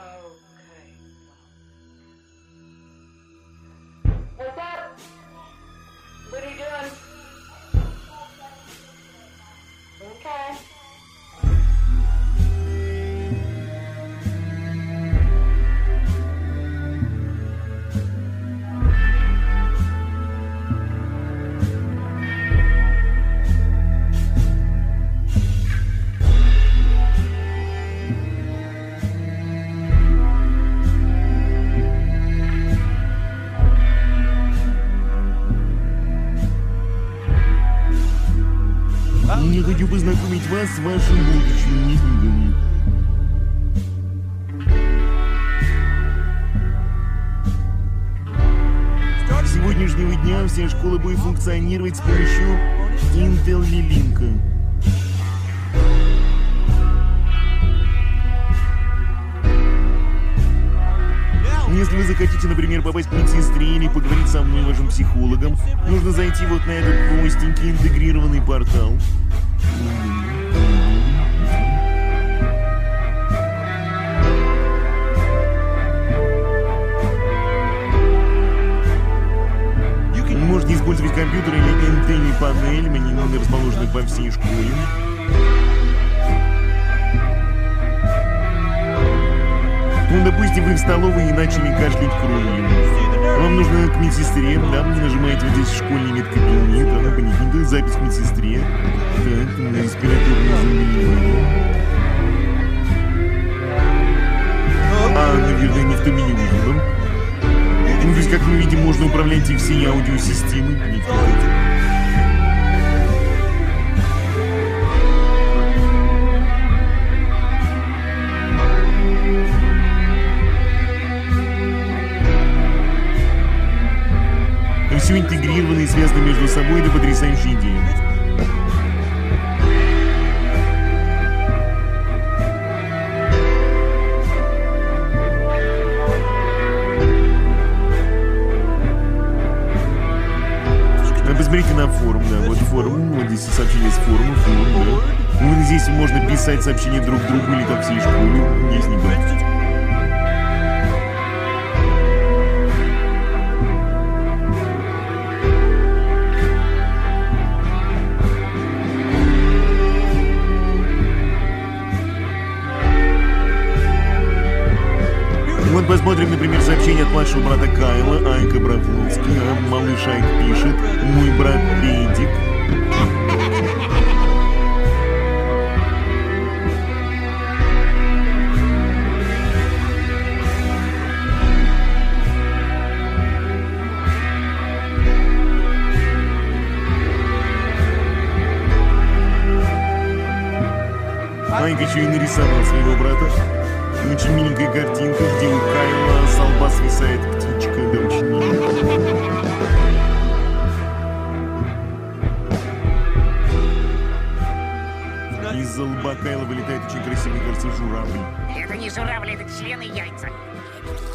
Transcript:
What's up? What are you doing? Okay. Я хочу познакомить вас с вашим будущим недугом. С сегодняшнего дня вся школа будет функционировать с помощью Intel Link. Если вы захотите, например, попасть к медсестре или поговорить со мной, вашим психологом, нужно зайти вот на этот простенький интегрированный портал. Можете использовать компьютер или Intel-панель, они расположены по всей школе. Ну, допустим, вы в столовой и начали кашлять кровью. Вам нужно к медсестре, да, нажимаете вот здесь школьный медкабинет, она понятно, запись к медсестре. Так, на респираторное замерение. Наверное, никто меня не видел. Ну, то есть, как мы видим, можно управлять и всей аудиосистемой. Все интегрировано и связано между собой, это потрясающая идея. Посмотрите на форум, да, вот форум, вот здесь сообщение с форума, форум, да. Вот здесь можно писать сообщения друг другу или там всей школе, есть не будет. Вот посмотрим, например, сообщение от младшего брата Кайла, Айка Бравлуцкий. Малыш Айк пишет: «Мой брат Педик». Айк еще и нарисовал своего брата. Очень миленькая картинка, где у Кайла с лба свисает птичка, да, очень миленькая. Из-за лба Кайла вылетает очень красивый, кажется, журавль. Это не журавль, это члены яйца.